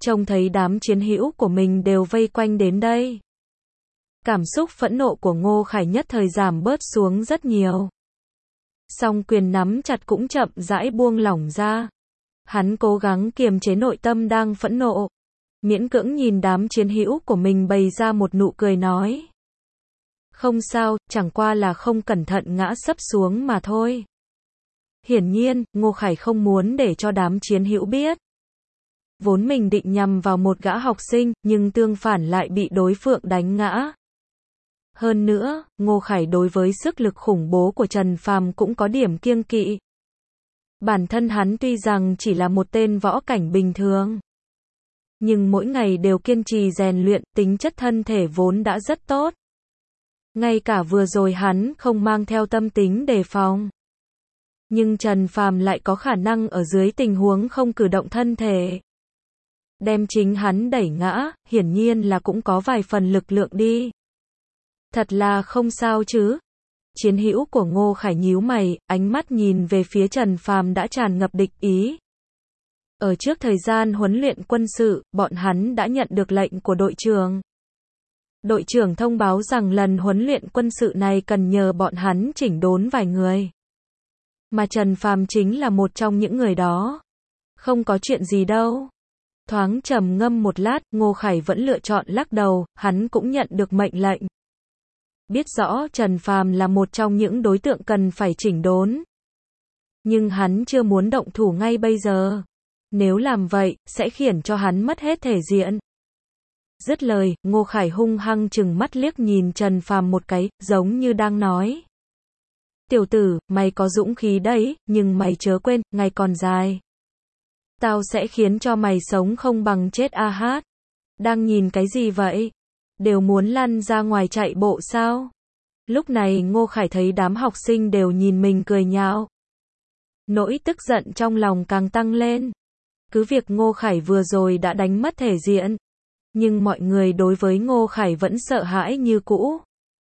trông thấy đám chiến hữu của mình đều vây quanh đến đây. Cảm xúc phẫn nộ của Ngô Khải nhất thời giảm bớt xuống rất nhiều. Song quyền nắm chặt cũng chậm rãi buông lỏng ra. Hắn cố gắng kiềm chế nội tâm đang phẫn nộ. Miễn cưỡng nhìn đám chiến hữu của mình bày ra một nụ cười nói. Không sao, chẳng qua là không cẩn thận ngã sấp xuống mà thôi. Hiển nhiên, Ngô Khải không muốn để cho đám chiến hữu biết. Vốn mình định nhằm vào một gã học sinh, nhưng tương phản lại bị đối phương đánh ngã. Hơn nữa, Ngô Khải đối với sức lực khủng bố của Trần Phàm cũng có điểm kiêng kỵ. Bản thân hắn tuy rằng chỉ là một tên võ cảnh bình thường, nhưng mỗi ngày đều kiên trì rèn luyện, tính chất thân thể vốn đã rất tốt. Ngay cả vừa rồi hắn không mang theo tâm tính đề phòng. Nhưng Trần Phàm lại có khả năng ở dưới tình huống không cử động thân thể đem chính hắn đẩy ngã, hiển nhiên là cũng có vài phần lực lượng đi. Thật là không sao chứ. Chiến hữu của Ngô Khải nhíu mày, ánh mắt nhìn về phía Trần Phàm đã tràn ngập địch ý. Ở trước thời gian huấn luyện quân sự, bọn hắn đã nhận được lệnh của đội trưởng. Đội trưởng thông báo rằng lần huấn luyện quân sự này cần nhờ bọn hắn chỉnh đốn vài người. Mà Trần Phàm chính là một trong những người đó. Không có chuyện gì đâu. Thoáng trầm ngâm một lát, Ngô Khải vẫn lựa chọn lắc đầu, hắn cũng nhận được mệnh lệnh. Biết rõ Trần Phàm là một trong những đối tượng cần phải chỉnh đốn. Nhưng hắn chưa muốn động thủ ngay bây giờ. Nếu làm vậy, sẽ khiến cho hắn mất hết thể diện. Dứt lời, Ngô Khải hung hăng trừng mắt liếc nhìn Trần Phàm một cái, giống như đang nói. Tiểu tử, mày có dũng khí đấy, nhưng mày chớ quên, ngày còn dài. Tao sẽ khiến cho mày sống không bằng chết a hát. Đang nhìn cái gì vậy? Đều muốn lăn ra ngoài chạy bộ sao? Lúc này Ngô Khải thấy đám học sinh đều nhìn mình cười nhạo. Nỗi tức giận trong lòng càng tăng lên. Cứ việc Ngô Khải vừa rồi đã đánh mất thể diện, nhưng mọi người đối với Ngô Khải vẫn sợ hãi như cũ.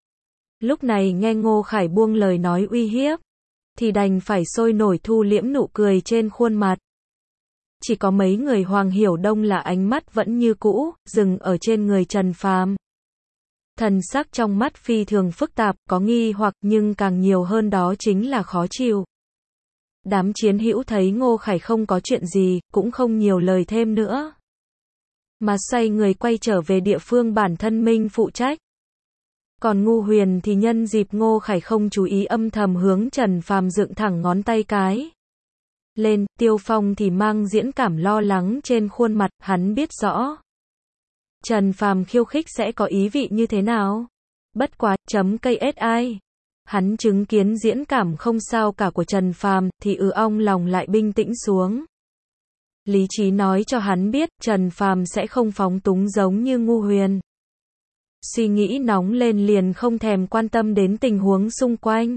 Lúc này nghe Ngô Khải buông lời nói uy hiếp, thì đành phải sôi nổi thu liễm nụ cười trên khuôn mặt. Chỉ có mấy người Hoàng Hiểu Đông là ánh mắt vẫn như cũ, dừng ở trên người Trần Phàm. Thần sắc trong mắt phi thường phức tạp, có nghi hoặc nhưng càng nhiều hơn đó chính là khó chịu. Đám chiến hữu thấy Ngô Khải không có chuyện gì, cũng không nhiều lời thêm nữa. Mà xoay người quay trở về địa phương bản thân mình phụ trách. Còn Ngu Huyền thì nhân dịp Ngô Khải không chú ý âm thầm hướng Trần Phàm dựng thẳng ngón tay cái lên, Tiêu Phong thì mang diễn cảm lo lắng trên khuôn mặt, hắn biết rõ Trần Phàm khiêu khích sẽ có ý vị như thế nào. Bất quá, KSI. Hắn chứng kiến diễn cảm không sao cả của Trần Phàm, thì ong lòng lại bình tĩnh xuống. Lý trí nói cho hắn biết, Trần Phàm sẽ không phóng túng giống như Ngu Huyền. Suy nghĩ nóng lên liền không thèm quan tâm đến tình huống xung quanh.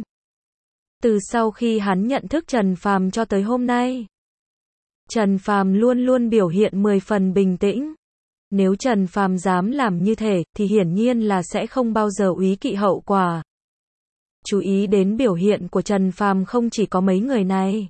Từ sau khi hắn nhận thức Trần Phàm cho tới hôm nay, Trần Phàm luôn luôn biểu hiện 10 phần bình tĩnh. Nếu Trần Phàm dám làm như thế, thì hiển nhiên là sẽ không bao giờ úy kỵ hậu quả. Chú ý đến biểu hiện của Trần Phàm không chỉ có mấy người này,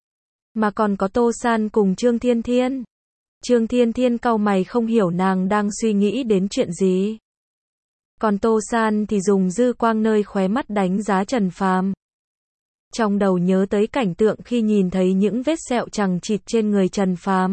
mà còn có Tô San cùng Trương Thiên Thiên. Trương Thiên Thiên cau mày không hiểu nàng đang suy nghĩ đến chuyện gì. Còn Tô San thì dùng dư quang nơi khóe mắt đánh giá Trần Phàm. Trong đầu nhớ tới cảnh tượng khi nhìn thấy những vết sẹo chằng chịt trên người Trần Phàm.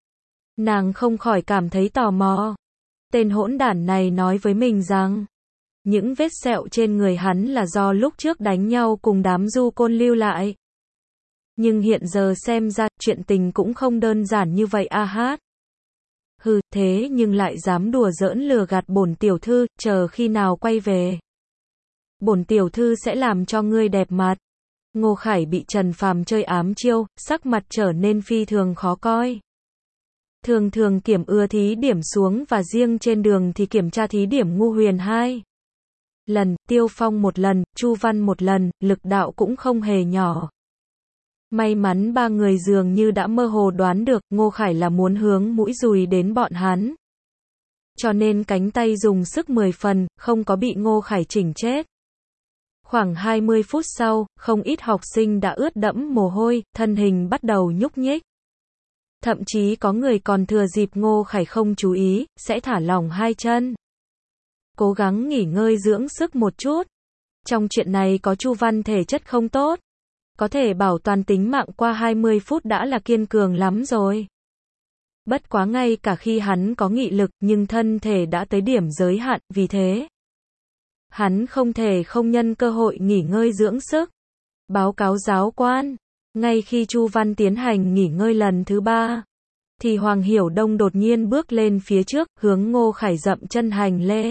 Nàng không khỏi cảm thấy tò mò. Tên hỗn đản này nói với mình rằng, những vết sẹo trên người hắn là do lúc trước đánh nhau cùng đám du côn lưu lại. Nhưng hiện giờ xem ra, chuyện tình cũng không đơn giản như vậy a hát. Hừ, thế nhưng lại dám đùa giỡn lừa gạt bổn tiểu thư, chờ khi nào quay về. Bổn tiểu thư sẽ làm cho ngươi đẹp mặt. Ngô Khải bị Trần Phàm chơi ám chiêu, sắc mặt trở nên phi thường khó coi. Thường thường kiểm ưa thí điểm xuống và riêng trên đường thì kiểm tra thí điểm Ngu Huyền 2 lần, Tiêu Phong 1 lần, Chu Văn 1 lần, lực đạo cũng không hề nhỏ. May mắn ba người dường như đã mơ hồ đoán được Ngô Khải là muốn hướng mũi dùi đến bọn hắn. Cho nên cánh tay dùng sức 10 phần, không có bị Ngô Khải chỉnh chết. Khoảng 20 phút sau, không ít học sinh đã ướt đẫm mồ hôi, thân hình bắt đầu nhúc nhích. Thậm chí có người còn thừa dịp Ngô Khải không chú ý, sẽ thả lỏng hai chân. Cố gắng nghỉ ngơi dưỡng sức một chút. Trong chuyện này có Chu Văn thể chất không tốt. Có thể bảo toàn tính mạng qua 20 phút đã là kiên cường lắm rồi. Bất quá ngay cả khi hắn có nghị lực nhưng thân thể đã tới điểm giới hạn, vì thế hắn không thể không nhân cơ hội nghỉ ngơi dưỡng sức. Báo cáo giáo quan, ngay khi Chu Văn tiến hành nghỉ ngơi lần thứ 3, thì Hoàng Hiểu Đông đột nhiên bước lên phía trước, hướng Ngô Khải dậm chân hành lễ.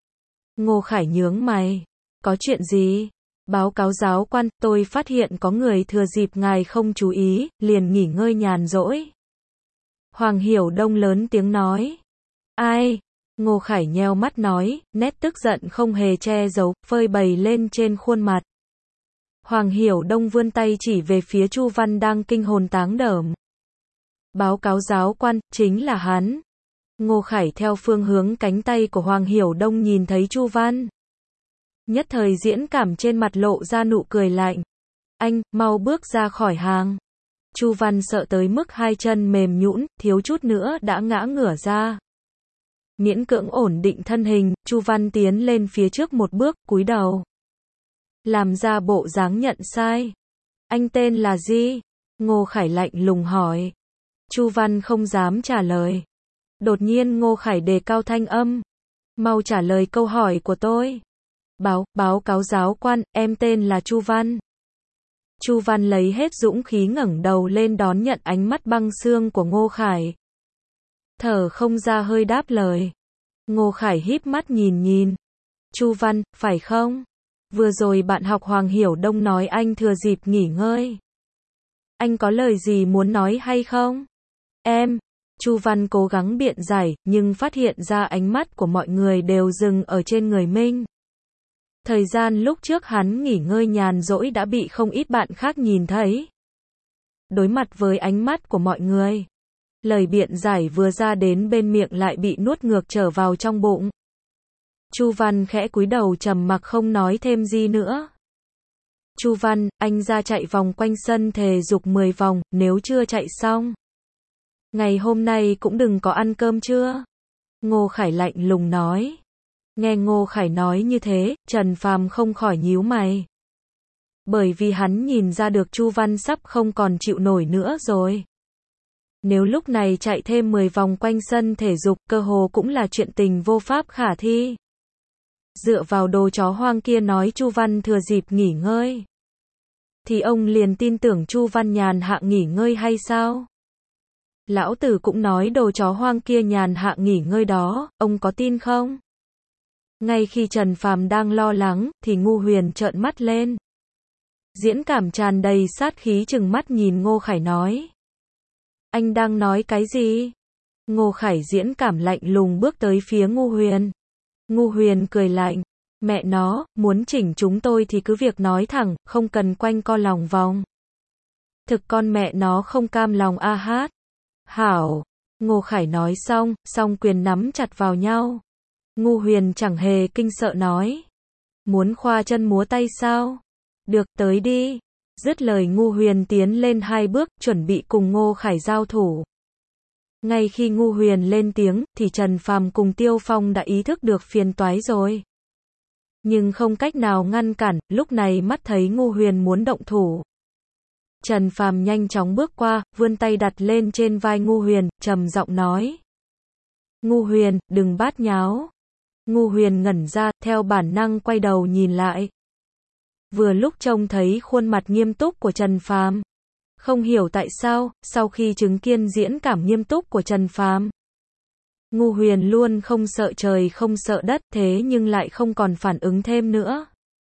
Ngô Khải nhướng mày, có chuyện gì? Báo cáo giáo quan, tôi phát hiện có người thừa dịp ngài không chú ý, liền nghỉ ngơi nhàn rỗi. Hoàng Hiểu Đông lớn tiếng nói. Ai? Ngô Khải nheo mắt nói, nét tức giận không hề che giấu, phơi bày lên trên khuôn mặt. Hoàng Hiểu Đông vươn tay chỉ về phía Chu Văn đang kinh hồn táng đờm. Báo cáo giáo quan, chính là hắn. Ngô Khải theo phương hướng cánh tay của Hoàng Hiểu Đông nhìn thấy Chu Văn. Nhất thời diễn cảm trên mặt lộ ra nụ cười lạnh. Anh, mau bước ra khỏi hàng. Chu Văn sợ tới mức hai chân mềm nhũn, thiếu chút nữa đã ngã ngửa ra. Miễn cưỡng ổn định thân hình, Chu Văn tiến lên phía trước một bước, cúi đầu. Làm ra bộ dáng nhận sai. Anh tên là gì? Ngô Khải lạnh lùng hỏi. Chu Văn không dám trả lời. Đột nhiên Ngô Khải đề cao thanh âm. Mau trả lời câu hỏi của tôi. Báo cáo giáo quan, em tên là Chu Văn. Chu Văn lấy hết dũng khí ngẩng đầu lên đón nhận ánh mắt băng xương của Ngô Khải. Thở không ra hơi đáp lời. Ngô Khải híp mắt nhìn. Chu Văn, phải không? Vừa rồi bạn học Hoàng Hiểu Đông nói anh thừa dịp nghỉ ngơi. Anh có lời gì muốn nói hay không? Em. Chu Văn cố gắng biện giải, nhưng phát hiện ra ánh mắt của mọi người đều dừng ở trên người mình. Thời gian lúc trước hắn nghỉ ngơi nhàn rỗi đã bị không ít bạn khác nhìn thấy. Đối mặt với ánh mắt của mọi người, lời biện giải vừa ra đến bên miệng lại bị nuốt ngược trở vào trong bụng. Chu Văn khẽ cúi đầu trầm mặc không nói thêm gì nữa. Chu Văn, anh ra chạy vòng quanh sân thể dục 10 vòng, nếu chưa chạy xong. Ngày hôm nay cũng đừng có ăn cơm trưa. Ngô Khải lạnh lùng nói. Nghe Ngô Khải nói như thế, Trần Phàm không khỏi nhíu mày. Bởi vì hắn nhìn ra được Chu Văn sắp không còn chịu nổi nữa rồi. Nếu lúc này chạy thêm 10 vòng quanh sân thể dục, cơ hồ cũng là chuyện tình vô pháp khả thi. Dựa vào đồ chó hoang kia nói Chu Văn thừa dịp nghỉ ngơi, thì ông liền tin tưởng Chu Văn nhàn hạ nghỉ ngơi hay sao? Lão tử cũng nói đồ chó hoang kia nhàn hạ nghỉ ngơi đó, ông có tin không? Ngay khi Trần Phàm đang lo lắng, thì Ngu Huyền trợn mắt lên. Diễn cảm tràn đầy sát khí trừng mắt nhìn Ngô Khải nói. Anh đang nói cái gì? Ngô Khải diễn cảm lạnh lùng bước tới phía Ngu Huyền. Ngu Huyền cười lạnh. Mẹ nó, muốn chỉnh chúng tôi thì cứ việc nói thẳng, không cần quanh co lòng vòng. Thực con mẹ nó không cam lòng a hát. Hảo. Ngô Khải nói xong, song quyền nắm chặt vào nhau. Ngu Huyền chẳng hề kinh sợ nói. Muốn khoa chân múa tay sao? Được, tới đi. Dứt lời Ngu Huyền tiến lên 2 bước, chuẩn bị cùng Ngô Khải giao thủ. Ngay khi Ngu Huyền lên tiếng, thì Trần Phàm cùng Tiêu Phong đã ý thức được phiền toái rồi. Nhưng không cách nào ngăn cản, lúc này mắt thấy Ngu Huyền muốn động thủ. Trần Phàm nhanh chóng bước qua, vươn tay đặt lên trên vai Ngu Huyền, trầm giọng nói. Ngu Huyền, đừng bát nháo. Ngu Huyền ngẩn ra, theo bản năng quay đầu nhìn lại. Vừa lúc trông thấy khuôn mặt nghiêm túc của Trần Phàm. Không hiểu tại sao, sau khi chứng kiến diễn cảm nghiêm túc của Trần Phàm, Ngu Huyền luôn không sợ trời không sợ đất, thế nhưng lại không còn phản ứng thêm nữa.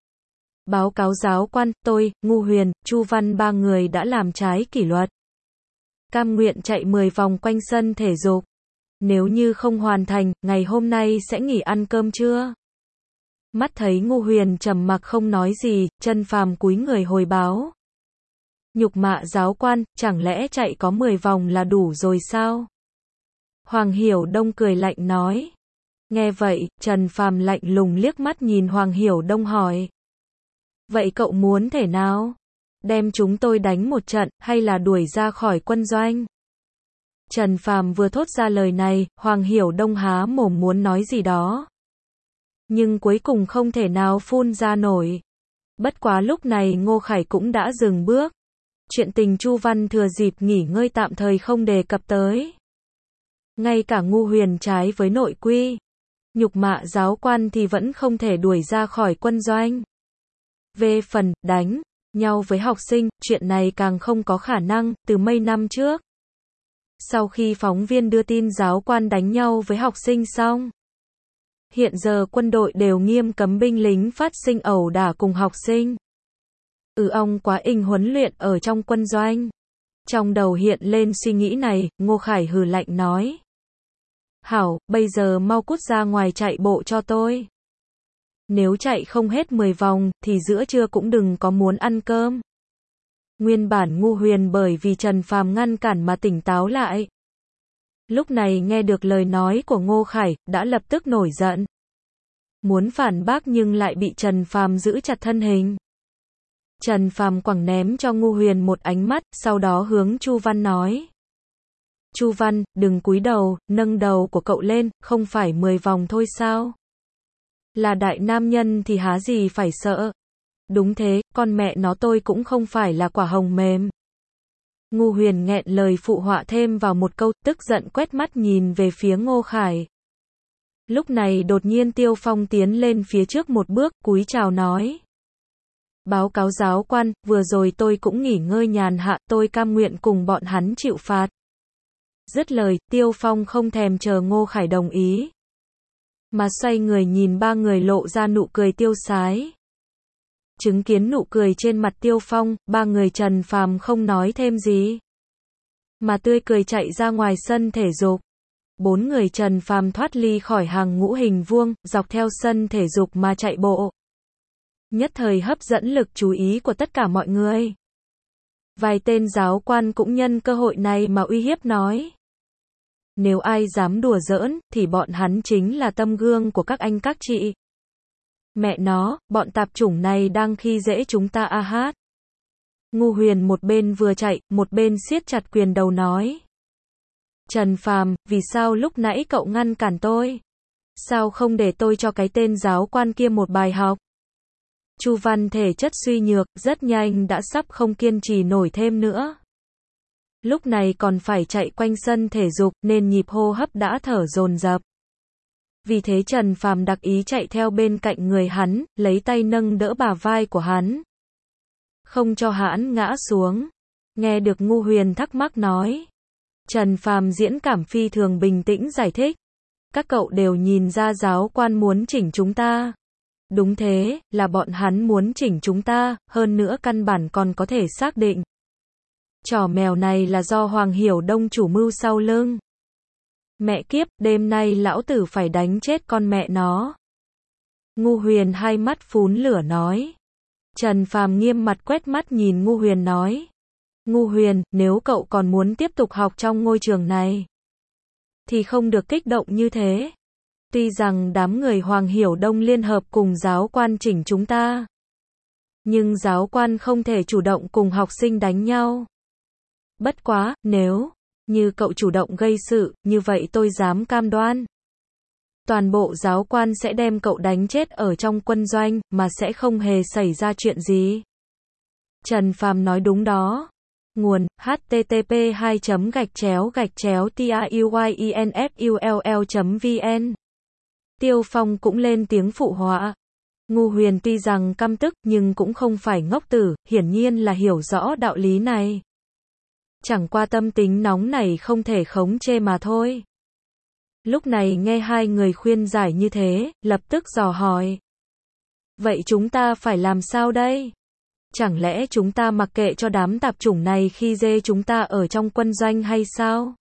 Báo cáo giáo quan, tôi, Ngu Huyền, Chu Văn 3 người đã làm trái kỷ luật. Cam nguyện chạy 10 vòng quanh sân thể dục. Nếu như không hoàn thành, ngày hôm nay sẽ nghỉ ăn cơm trưa. Mắt thấy Ngu Huyền trầm mặc không nói gì, Trần Phàm cúi người hồi báo. Nhục mạ giáo quan, chẳng lẽ chạy có 10 vòng là đủ rồi sao? Hoàng Hiểu Đông cười lạnh nói. Nghe vậy, Trần Phàm lạnh lùng liếc mắt nhìn Hoàng Hiểu Đông hỏi. Vậy cậu muốn thế nào? Đem chúng tôi đánh một trận, hay là đuổi ra khỏi quân doanh? Trần Phàm vừa thốt ra lời này, Hoàng Hiểu Đông há mồm muốn nói gì đó. Nhưng cuối cùng không thể nào phun ra nổi. Bất quá lúc này Ngô Khải cũng đã dừng bước. Chuyện tình Chu Văn thừa dịp nghỉ ngơi tạm thời không đề cập tới. Ngay cả ngu huyền trái với nội quy, nhục mạ giáo quan thì vẫn không thể đuổi ra khỏi quân doanh. Về phần đánh nhau với học sinh, chuyện này càng không có khả năng, từ mấy năm trước. Sau khi phóng viên đưa tin giáo quan đánh nhau với học sinh xong, hiện giờ quân đội đều nghiêm cấm binh lính phát sinh ẩu đả cùng học sinh. Ông quá inh huấn luyện ở trong quân doanh. Trong đầu hiện lên suy nghĩ này, Ngô Khải hừ lạnh nói. Hảo, bây giờ mau cút ra ngoài chạy bộ cho tôi. Nếu chạy không hết 10 vòng, thì giữa trưa cũng đừng có muốn ăn cơm. Nguyên bản ngu huyền bởi vì Trần Phàm ngăn cản mà tỉnh táo lại. Lúc này nghe được lời nói của Ngô Khải, đã lập tức nổi giận. Muốn phản bác nhưng lại bị Trần Phàm giữ chặt thân hình. Trần Phàm quẳng ném cho ngu huyền một ánh mắt, sau đó hướng Chu Văn nói. Chu Văn, đừng cúi đầu, nâng đầu của cậu lên, không phải 10 vòng thôi sao? Là đại nam nhân thì há gì phải sợ. Đúng thế, con mẹ nó tôi cũng không phải là quả hồng mềm. Ngu huyền nghẹn lời phụ họa thêm vào một câu, tức giận quét mắt nhìn về phía Ngô Khải. Lúc này đột nhiên Tiêu Phong tiến lên phía trước một bước, cúi chào nói. Báo cáo giáo quan, vừa rồi tôi cũng nghỉ ngơi nhàn hạ, tôi cam nguyện cùng bọn hắn chịu phạt. Dứt lời, Tiêu Phong không thèm chờ Ngô Khải đồng ý, mà xoay người nhìn ba người lộ ra nụ cười tiêu sái. Chứng kiến nụ cười trên mặt Tiêu Phong, ba người Trần Phàm không nói thêm gì, mà tươi cười chạy ra ngoài sân thể dục. 4 người Trần Phàm thoát ly khỏi hàng ngũ hình vuông, dọc theo sân thể dục mà chạy bộ. Nhất thời hấp dẫn lực chú ý của tất cả mọi người. Vài tên giáo quan cũng nhân cơ hội này mà uy hiếp nói. Nếu ai dám đùa giỡn, thì bọn hắn chính là tâm gương của các anh các chị. Mẹ nó, bọn tạp chủng này đang khi dễ chúng ta a hát. Ngu huyền một bên vừa chạy, một bên siết chặt quyền đầu nói. Trần Phàm, vì sao lúc nãy cậu ngăn cản tôi? Sao không để tôi cho cái tên giáo quan kia một bài học? Chu Văn thể chất suy nhược, rất nhanh đã sắp không kiên trì nổi thêm nữa. Lúc này còn phải chạy quanh sân thể dục nên nhịp hô hấp đã thở dồn dập. Vì thế Trần Phàm đặc ý chạy theo bên cạnh người hắn, lấy tay nâng đỡ bả vai của hắn, không cho hắn ngã xuống. Nghe được ngu huyền thắc mắc nói, Trần Phàm diễn cảm phi thường bình tĩnh giải thích. Các cậu đều nhìn ra giáo quan muốn chỉnh chúng ta. Đúng thế, là bọn hắn muốn chỉnh chúng ta, hơn nữa căn bản còn có thể xác định. Trò mèo này là do Hoàng Hiểu Đông chủ mưu sau lưng. Mẹ kiếp, đêm nay lão tử phải đánh chết con mẹ nó. Ngu huyền hai mắt phún lửa nói. Trần Phàm nghiêm mặt quét mắt nhìn ngu huyền nói. Ngu huyền, nếu cậu còn muốn tiếp tục học trong ngôi trường này, thì không được kích động như thế. Tuy rằng đám người Hoàng Hiểu Đông liên hợp cùng giáo quan chỉnh chúng ta, nhưng giáo quan không thể chủ động cùng học sinh đánh nhau. Bất quá, nếu như cậu chủ động gây sự, như vậy tôi dám cam đoan. Toàn bộ giáo quan sẽ đem cậu đánh chết ở trong quân doanh, mà sẽ không hề xảy ra chuyện gì. Trần Phàm nói đúng đó. Nguồn, http://tauyenfull.vn. Tiêu Phong cũng lên tiếng phụ họa. Ngu huyền tuy rằng căm tức, nhưng cũng không phải ngốc tử, hiển nhiên là hiểu rõ đạo lý này. Chẳng qua tâm tính nóng này không thể khống chế mà thôi. Lúc này nghe hai người khuyên giải như thế, lập tức dò hỏi. Vậy chúng ta phải làm sao đây? Chẳng lẽ chúng ta mặc kệ cho đám tạp chủng này khi dê chúng ta ở trong quân doanh hay sao?